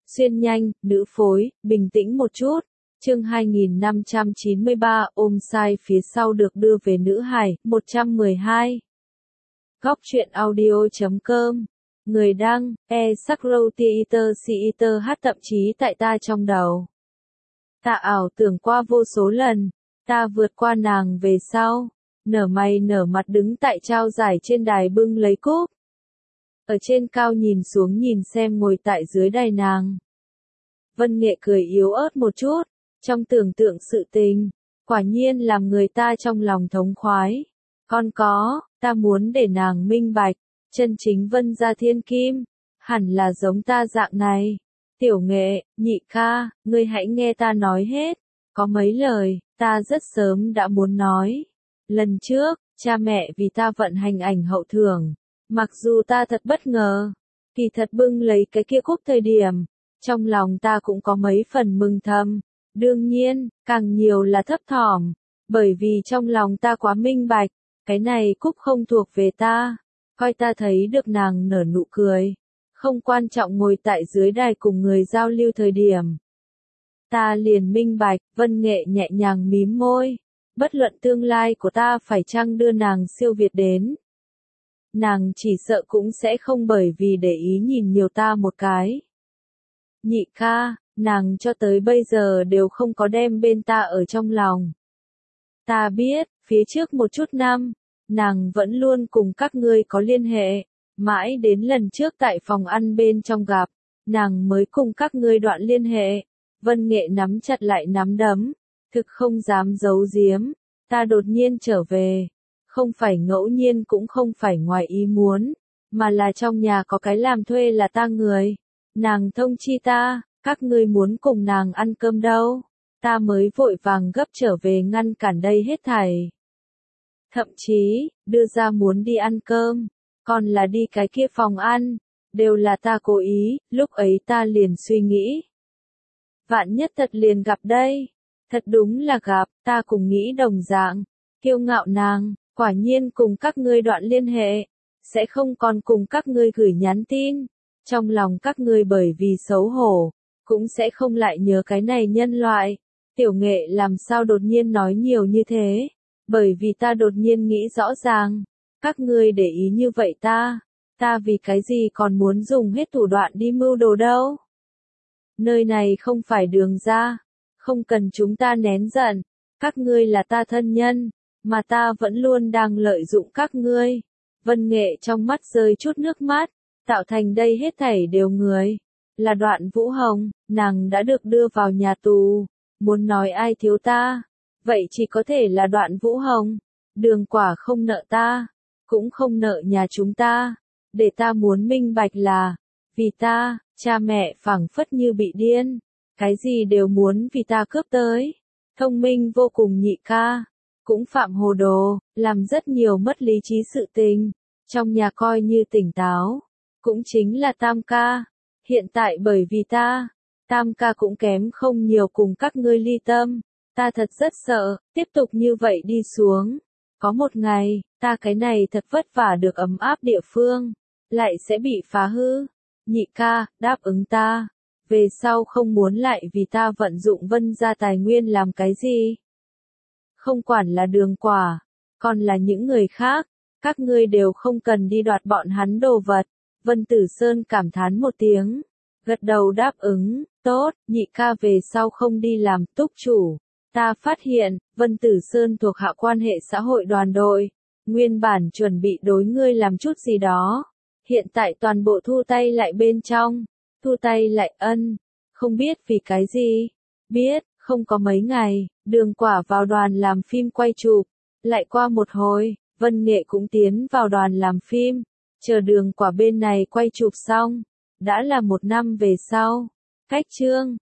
Xuyên nhanh, nữ phối, bình tĩnh một chút. Chương 2593, ôm sai phía sau được đưa về nữ hải, 112. Góc truyện audio.com. Người đăng, Sakrow Theater hát thậm chí tại ta trong đầu. Ta ảo tưởng qua vô số lần, ta vượt qua nàng về sau, nở mày nở mặt đứng tại trao giải trên đài bưng lấy cúp. Ở trên cao nhìn xuống nhìn xem ngồi tại dưới đài nàng. Vân Nghệ cười yếu ớt một chút, trong tưởng tượng sự tình, quả nhiên làm người ta trong lòng thống khoái. Còn có, ta muốn để nàng minh bạch, chân chính Vân gia thiên kim, hẳn là giống ta dạng này. Tiểu Nghệ, nhị ca, ngươi hãy nghe ta nói hết, có mấy lời, ta rất sớm đã muốn nói. Lần trước, cha mẹ vì ta vận hành ảnh hậu thưởng, mặc dù ta thật bất ngờ, kỳ thật bưng lấy cái kia cúp thời điểm, trong lòng ta cũng có mấy phần mừng thầm, đương nhiên, càng nhiều là thấp thỏm, bởi vì trong lòng ta quá minh bạch, cái này cúp không thuộc về ta, coi ta thấy được nàng nở nụ cười, không quan trọng ngồi tại dưới đài cùng người giao lưu thời điểm. Ta liền minh bạch, Vân Nghệ nhẹ nhàng mím môi, bất luận tương lai của ta phải chăng đưa nàng siêu việt đến. Nàng chỉ sợ cũng sẽ không bởi vì để ý nhìn nhiều ta một cái. Nhị ca, nàng cho tới bây giờ đều không có đem bên ta ở trong lòng. Ta biết, phía trước một chút năm, nàng vẫn luôn cùng các ngươi có liên hệ, mãi đến lần trước tại phòng ăn bên trong gặp, nàng mới cùng các ngươi đoạn liên hệ. Vân Nghệ nắm chặt lại nắm đấm, thực không dám giấu giếm, ta đột nhiên trở về, không phải ngẫu nhiên cũng không phải ngoài ý muốn, mà là trong nhà có cái làm thuê là ta người, nàng thông chi ta, các ngươi muốn cùng nàng ăn cơm đâu, ta mới vội vàng gấp trở về ngăn cản đây hết thảy. Thậm chí, đưa ra muốn đi ăn cơm, còn là đi cái kia phòng ăn, đều là ta cố ý, lúc ấy ta liền suy nghĩ. Vạn nhất thật liền gặp đây, thật đúng là gặp, ta cùng nghĩ đồng dạng, kiêu ngạo nàng, quả nhiên cùng các ngươi đoạn liên hệ, sẽ không còn cùng các ngươi gửi nhắn tin, trong lòng các ngươi bởi vì xấu hổ, cũng sẽ không lại nhớ cái này nhân loại. Tiểu Nghệ làm sao đột nhiên nói nhiều như thế, bởi vì ta đột nhiên nghĩ rõ ràng, các ngươi để ý như vậy ta vì cái gì còn muốn dùng hết thủ đoạn đi mưu đồ đâu. Nơi này không phải đường ra, không cần chúng ta nén giận, các ngươi là ta thân nhân, mà ta vẫn luôn đang lợi dụng các ngươi. Vân Nghệ trong mắt rơi chút nước mắt, tạo thành đây hết thảy đều người. Là Đoạn Vũ Hồng, nàng đã được đưa vào nhà tù, muốn nói ai thiếu ta, vậy chỉ có thể là Đoạn Vũ Hồng. Đường Quả không nợ ta, cũng không nợ nhà chúng ta, để ta muốn minh bạch là, vì ta, cha mẹ phảng phất như bị điên, cái gì đều muốn vì ta cướp tới. Thông minh vô cùng nhị ca, cũng phạm hồ đồ, làm rất nhiều mất lý trí sự tình, trong nhà coi như tỉnh táo, cũng chính là Tam ca. Hiện tại bởi vì ta, Tam ca cũng kém không nhiều cùng các ngươi ly tâm, ta thật rất sợ, tiếp tục như vậy đi xuống. Có một ngày, ta cái này thật vất vả được ấm áp địa phương, lại sẽ bị phá hư. Nhị ca, đáp ứng ta, về sau không muốn lại vì ta vận dụng Vân gia tài nguyên làm cái gì. Không quản là Đường Quả, còn là những người khác, các ngươi đều không cần đi đoạt bọn hắn đồ vật. Vân Tử Sơn cảm thán một tiếng, gật đầu đáp ứng, tốt, nhị ca về sau không đi làm túc chủ. Ta phát hiện, Vân Tử Sơn thuộc hạ quan hệ xã hội đoàn đội, nguyên bản chuẩn bị đối ngươi làm chút gì đó, hiện tại toàn bộ thu tay lại bên trong, thu tay lại không biết vì cái gì, biết, không có mấy ngày, Đường Quả vào đoàn làm phim quay chụp, lại qua một hồi, Vân Nghệ cũng tiến vào đoàn làm phim, chờ Đường Quả bên này quay chụp xong, đã là 1 năm về sau, cách chương.